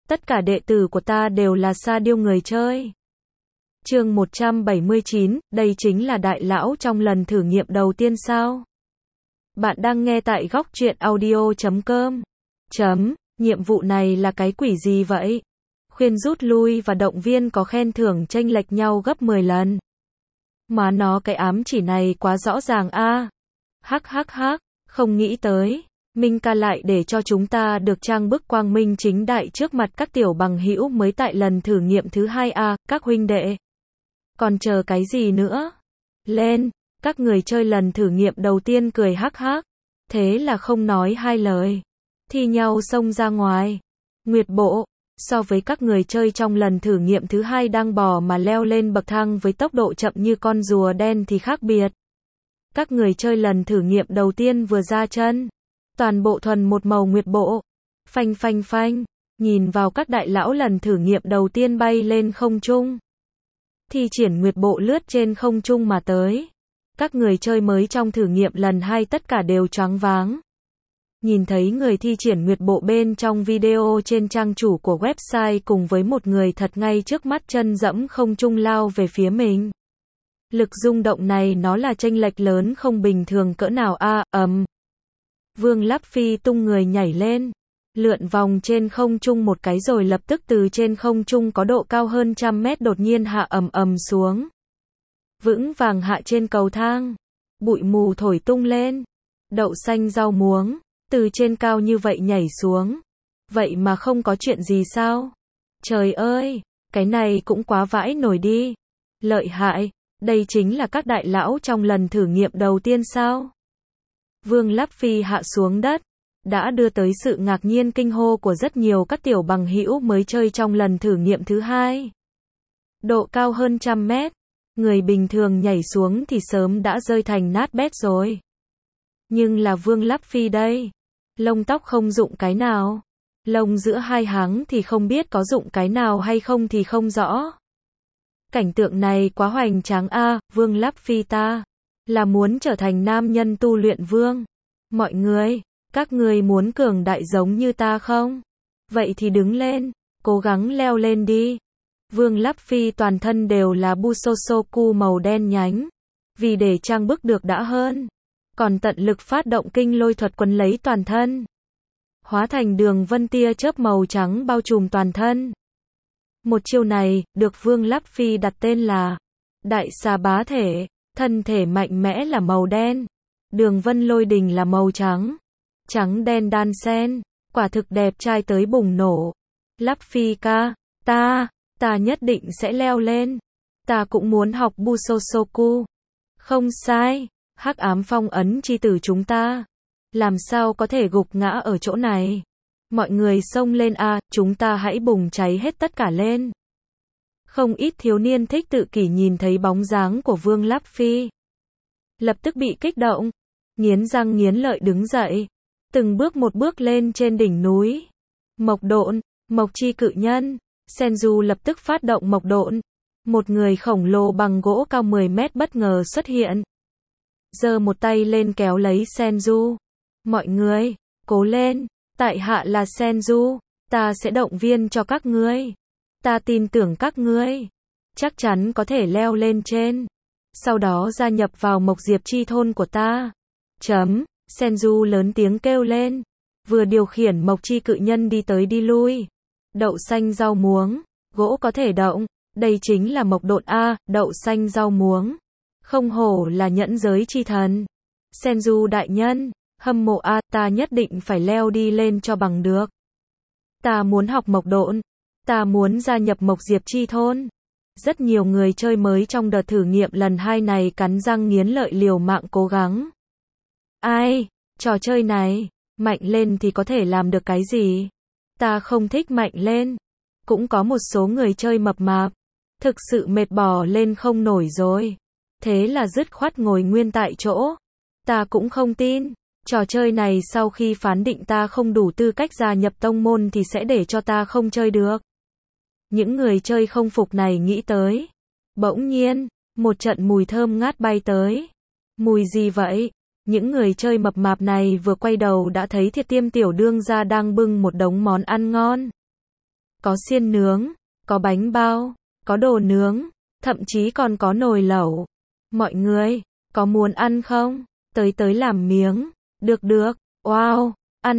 Tất cả đệ tử của ta đều là sa điêu người chơi. Chương 179, đây chính là đại lão trong lần thử nghiệm đầu tiên sao? Bạn đang nghe tại góc truyện audio.com. Nhiệm vụ này là cái quỷ gì vậy? Khuyên rút lui và động viên có khen thưởng chênh lệch nhau gấp 10 lần. Mà nó cái ám chỉ này quá rõ ràng a. Hắc, không nghĩ tới. Minh ca lại để cho chúng ta được trang bức quang minh chính đại trước mặt các tiểu bằng hữu mới tại lần thử nghiệm thứ 2 a, các huynh đệ. Còn chờ cái gì nữa? Lên, các người chơi lần thử nghiệm đầu tiên cười hắc. Thế là không nói hai lời. Thi nhau xông ra ngoài. Nguyệt Bộ, so với các người chơi trong lần thử nghiệm thứ 2 đang bò mà leo lên bậc thang với tốc độ chậm như con rùa đen thì khác biệt. Các người chơi lần thử nghiệm đầu tiên vừa ra chân. Toàn bộ thuần một màu Nguyệt Bộ. Phanh, nhìn vào các đại lão lần thử nghiệm đầu tiên bay lên không trung. Thi triển Nguyệt Bộ lướt trên không trung mà tới. Các người chơi mới trong thử nghiệm lần 2 tất cả đều choáng váng. Nhìn thấy người thi triển Nguyệt Bộ bên trong video trên trang chủ của website cùng với một người thật ngay trước mắt chân dẫm không trung lao về phía mình. Lực rung động này nó là chênh lệch lớn không bình thường cỡ nào a. Vương Láp Phi tung người nhảy lên, lượn vòng trên không trung một cái rồi lập tức từ trên không trung có độ cao hơn 100 mét đột nhiên hạ ầm xuống. Vững vàng hạ trên cầu thang, bụi mù thổi tung lên. Đậu xanh rau muống, từ trên cao như vậy nhảy xuống. Vậy mà không có chuyện gì sao? Trời ơi, cái này cũng quá vãi nổi đi. Lợi hại, đây chính là các đại lão trong lần thử nghiệm đầu tiên sao? Vương Láp Phi hạ xuống đất, đã đưa tới sự ngạc nhiên kinh hô của rất nhiều các tiểu bằng hữu mới chơi trong lần thử nghiệm thứ 2. Độ cao hơn 100 mét, người bình thường nhảy xuống thì sớm đã rơi thành nát bét rồi. Nhưng là Vương Láp Phi đây, lông tóc không dụng cái nào, lông giữa hai háng thì không biết có dụng cái nào hay không thì không rõ. Cảnh tượng này quá hoành tráng a. Vương Láp Phi ta là muốn trở thành nam nhân tu luyện vương. Mọi người, các người muốn cường đại giống như ta không? Vậy thì đứng lên, cố gắng leo lên đi. Vương Láp Phi toàn thân đều là Busosoku màu đen nhánh, vì để trang bức được đã hơn, còn tận lực phát động kinh lôi thuật quấn lấy toàn thân, hóa thành đường vân tia chớp màu trắng bao trùm toàn thân. Một chiêu này được Vương Láp Phi đặt tên là Đại Xà Bá Thể. Thân thể mạnh mẽ là màu đen, đường vân lôi đình là màu trắng, trắng đen đan xen, quả thực đẹp trai tới bùng nổ. Láp Phi ca, ta nhất định sẽ leo lên. Ta cũng muốn học Busosoku. Không sai, hắc ám phong ấn chi tử chúng ta làm sao có thể gục ngã ở chỗ này. Mọi người xông lên a, chúng ta hãy bùng cháy hết tất cả lên. Không ít thiếu niên thích tự kỷ nhìn thấy bóng dáng của Vương Láp Phi, lập tức bị kích động, nghiến răng nghiến lợi đứng dậy, từng bước một bước lên trên đỉnh núi. Mộc độn, Mộc Chi cự nhân, Senju lập tức phát động mộc độn. Một người khổng lồ bằng gỗ cao 10 mét bất ngờ xuất hiện, giơ một tay lên kéo lấy Senju. Mọi người, cố lên, tại hạ là Senju, ta sẽ động viên cho các ngươi. Ta tin tưởng các ngươi, chắc chắn có thể leo lên trên, sau đó gia nhập vào Mộc Diệp Chi thôn của ta. Senju lớn tiếng kêu lên, vừa điều khiển Mộc Chi cự nhân đi tới đi lui. Đậu xanh rau muống, gỗ có thể động, đây chính là mộc độn a. Đậu xanh rau muống, không hổ là nhẫn giới chi thần. Senju đại nhân, hâm mộ a, ta nhất định phải leo đi lên cho bằng được. Ta muốn học mộc độn. Ta muốn gia nhập Mộc Diệp Chi thôn. Rất nhiều người chơi mới trong đợt thử nghiệm lần 2 này cắn răng nghiến lợi liều mạng cố gắng. Ai, trò chơi này, mạnh lên thì có thể làm được cái gì? Ta không thích mạnh lên. Cũng có một số người chơi mập mạp, thực sự mệt bò lên không nổi rồi. Thế là dứt khoát ngồi nguyên tại chỗ. Ta cũng không tin. Trò chơi này sau khi phán định ta không đủ tư cách gia nhập tông môn thì sẽ để cho ta không chơi được. Những người chơi không phục này nghĩ tới. Bỗng nhiên, một trận mùi thơm ngát bay tới. Mùi gì vậy? Những người chơi mập mạp này vừa quay đầu đã thấy Thiệt Tiêm tiểu đương gia đang bưng một đống món ăn ngon. có xiên nướng, có bánh bao, có đồ nướng, thậm chí còn có nồi lẩu. Mọi người, có muốn ăn không? Tới tới làm miếng. Được được, wow,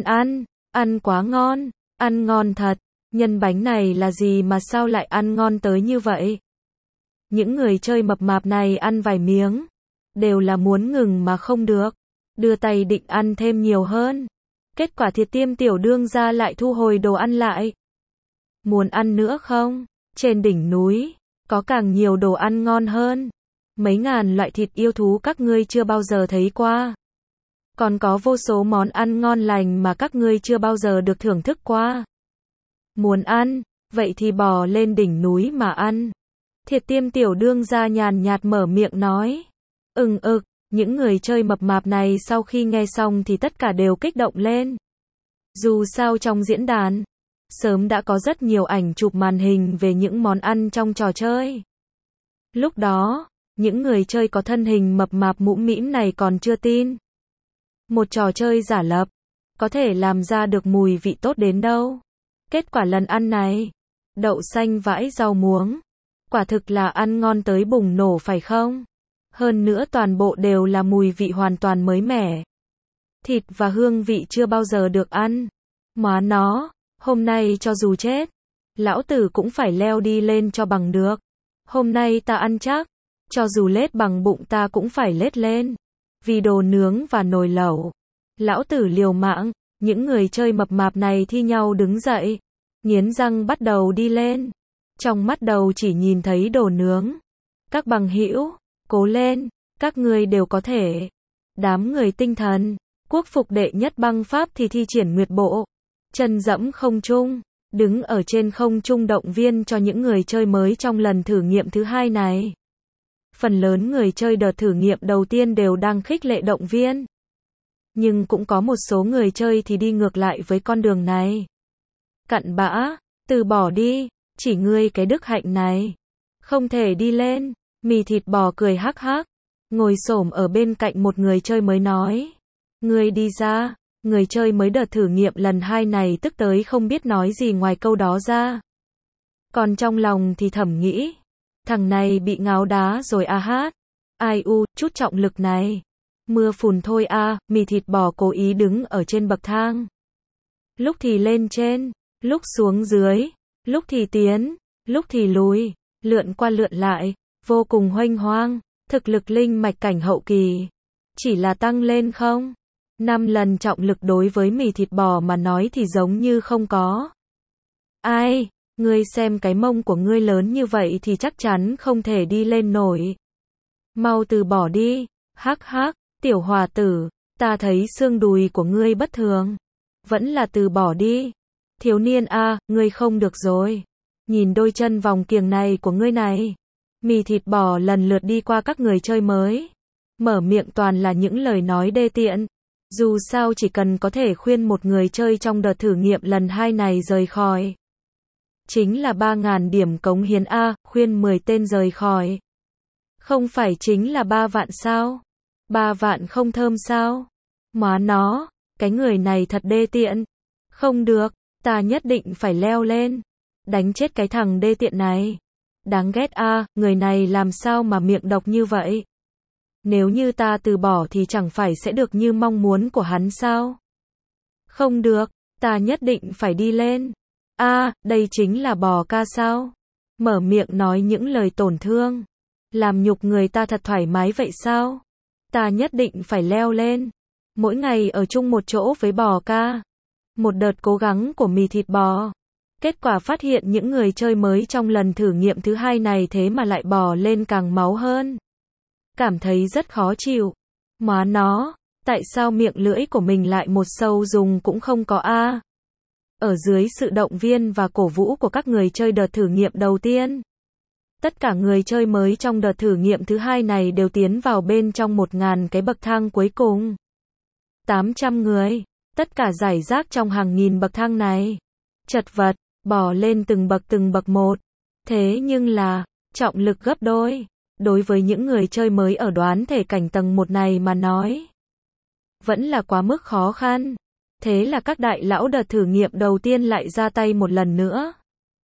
ăn quá ngon, ăn ngon thật. Nhân bánh này là gì mà sao lại ăn ngon tới như vậy? Những người chơi mập mạp này ăn vài miếng, đều là muốn ngừng mà không được, đưa tay định ăn thêm nhiều hơn. Kết quả Thiệt Tiêm tiểu đương gia lại thu hồi đồ ăn lại. Muốn ăn nữa không? Trên đỉnh núi, có càng nhiều đồ ăn ngon hơn. Mấy ngàn loại thịt yêu thú các ngươi chưa bao giờ thấy qua. Còn có vô số món ăn ngon lành mà các ngươi chưa bao giờ được thưởng thức qua. Muốn ăn, vậy thì bò lên đỉnh núi mà ăn. Thiệt Tiêm tiểu đương gia nhàn nhạt mở miệng nói. Những người chơi mập mạp này sau khi nghe xong thì tất cả đều kích động lên. Dù sao trong diễn đàn, sớm đã có rất nhiều ảnh chụp màn hình về những món ăn trong trò chơi. Lúc đó, những người chơi có thân hình mập mạp mũm mĩm này còn chưa tin. Một trò chơi giả lập, có thể làm ra được mùi vị tốt đến đâu. Kết quả lần ăn này, đậu xanh vãi rau muống, quả thực là ăn ngon tới bùng nổ phải không? Hơn nữa toàn bộ đều là mùi vị hoàn toàn mới mẻ. Thịt và hương vị chưa bao giờ được ăn. Má nó, hôm nay cho dù chết, lão tử cũng phải leo đi lên cho bằng được. Hôm nay ta ăn chắc, cho dù lết bằng bụng ta cũng phải lết lên. Vì đồ nướng và nồi lẩu, lão tử liều mạng. Những người chơi mập mạp này thi nhau đứng dậy, nghiến răng bắt đầu đi lên. Trong mắt đầu chỉ nhìn thấy đồ nướng. Các bằng hữu, cố lên, các ngươi đều có thể. Đám người tinh thần, quốc phục đệ nhất băng pháp thì thi triển nguyệt bộ. Chân dẫm không trung, đứng ở trên không trung động viên cho những người chơi mới trong lần thử nghiệm thứ hai này. Phần lớn người chơi đợt thử nghiệm đầu tiên đều đang khích lệ động viên. Nhưng cũng có một số người chơi thì đi ngược lại với con đường này. Cặn bã, từ bỏ đi, chỉ ngươi cái đức hạnh này. Không thể đi lên, mì thịt bò cười hắc hắc. Ngồi xổm ở bên cạnh một người chơi mới nói. Ngươi đi ra, người chơi mới đợt thử nghiệm lần 2 này tức tới không biết nói gì ngoài câu đó ra. Còn trong lòng thì thầm nghĩ. Thằng này bị ngáo đá rồi à hát. Ai u, chút trọng lực này. Mưa phùn thôi à, mì thịt bò cố ý đứng ở trên bậc thang. Lúc thì lên trên, lúc xuống dưới, lúc thì tiến, lúc thì lùi, lượn qua lượn lại, vô cùng huênh hoang, thực lực linh mạch cảnh hậu kỳ. Chỉ là tăng lên không? 5 lần trọng lực đối với mì thịt bò mà nói thì giống như không có. Ai, ngươi xem cái mông của ngươi lớn như vậy thì chắc chắn không thể đi lên nổi. Mau từ bỏ đi, hắc hắc. Tiểu hòa tử, ta thấy xương đùi của ngươi bất thường. Vẫn là từ bỏ đi. Thiếu niên a, ngươi không được rồi. Nhìn đôi chân vòng kiềng này của ngươi này. Mì thịt bò lần lượt đi qua các người chơi mới. Mở miệng toàn là những lời nói đê tiện. Dù sao chỉ cần có thể khuyên một người chơi trong đợt thử nghiệm lần 2 này rời khỏi. Chính là 3.000 điểm cống hiến a, khuyên 10 tên rời khỏi. Không phải chính là 3 vạn sao? 3 vạn không thơm sao? Má nó, cái người này thật đê tiện. Không được, ta nhất định phải leo lên. Đánh chết cái thằng đê tiện này. Đáng ghét a, người này làm sao mà miệng độc như vậy? Nếu như ta từ bỏ thì chẳng phải sẽ được như mong muốn của hắn sao? Không được, ta nhất định phải đi lên. A, đây chính là bò ca sao? Mở miệng nói những lời tổn thương. Làm nhục người ta thật thoải mái vậy sao? Ta nhất định phải leo lên. Mỗi ngày ở chung một chỗ với bò ca. Một đợt cố gắng của mì thịt bò. Kết quả phát hiện những người chơi mới trong lần thử nghiệm thứ 2 này thế mà lại bò lên càng máu hơn. Cảm thấy rất khó chịu. Má nó, tại sao miệng lưỡi của mình lại một sâu dùng cũng không có a? Ở dưới sự động viên và cổ vũ của các người chơi đợt thử nghiệm đầu tiên. Tất cả người chơi mới trong đợt thử nghiệm thứ 2 này đều tiến vào bên trong 1.000 cái bậc thang cuối cùng. 800 người, tất cả rải rác trong hàng nghìn bậc thang này. Chật vật, bò lên từng bậc một. Thế nhưng là, trọng lực gấp đôi. Đối với những người chơi mới ở đoán thể cảnh tầng 1 này mà nói. Vẫn là quá mức khó khăn. Thế là các đại lão đợt thử nghiệm đầu tiên lại ra tay một lần nữa.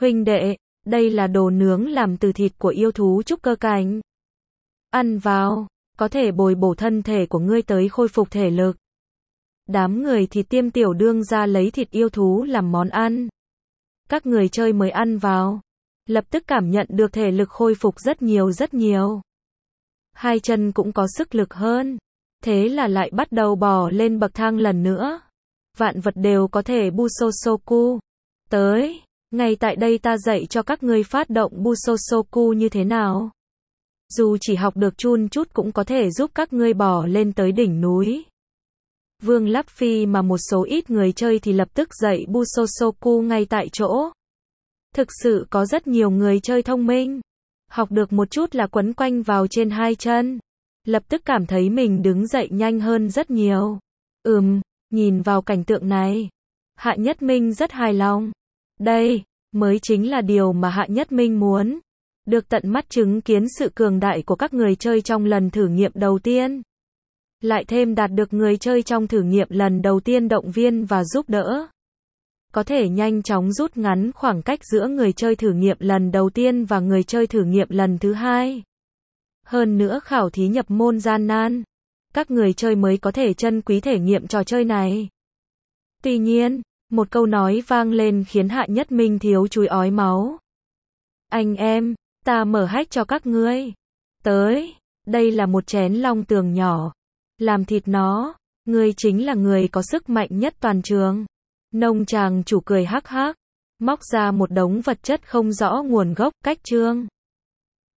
Huynh đệ, đây là đồ nướng làm từ thịt của yêu thú trúc cơ cảnh. Ăn vào, có thể bồi bổ thân thể của ngươi tới khôi phục thể lực. Đám người thì tiêm tiểu đương ra lấy thịt yêu thú làm món ăn. Các người chơi mới ăn vào, lập tức cảm nhận được thể lực khôi phục rất nhiều rất nhiều. Hai chân cũng có sức lực hơn. Thế là lại bắt đầu bò lên bậc thang lần nữa. Vạn vật đều có thể Busosoku. Tới, ngay tại đây ta dạy cho các ngươi phát động Busosoku như thế nào. Dù chỉ học được chun chút cũng có thể giúp các ngươi bò lên tới đỉnh núi. Vương Lắp Phi mà một số ít người chơi thì lập tức dạy Busosoku ngay tại chỗ. Thực sự có rất nhiều người chơi thông minh. Học được một chút là quấn quanh vào trên hai chân. Lập tức cảm thấy mình đứng dậy nhanh hơn rất nhiều. Nhìn vào cảnh tượng này, Hạ Nhất Minh rất hài lòng. Đây, mới chính là điều mà Hạ Nhất Minh muốn. Được tận mắt chứng kiến sự cường đại của các người chơi trong lần thử nghiệm đầu tiên. Lại thêm đạt được người chơi trong thử nghiệm lần đầu tiên động viên và giúp đỡ. Có thể nhanh chóng rút ngắn khoảng cách giữa người chơi thử nghiệm lần đầu tiên và người chơi thử nghiệm lần thứ hai. Hơn nữa khảo thí nhập môn gian nan. Các người chơi mới có thể trân quý thể nghiệm trò chơi này. Tuy nhiên, một câu nói vang lên khiến Hạ Nhất Minh thiếu chút ói máu. Anh em, ta mở hách cho các ngươi. Tới, đây là một chén long tường nhỏ. Làm thịt nó, ngươi chính là người có sức mạnh nhất toàn trường. Nông tràng chủ cười hắc hắc, móc ra một đống vật chất không rõ nguồn gốc cách trương.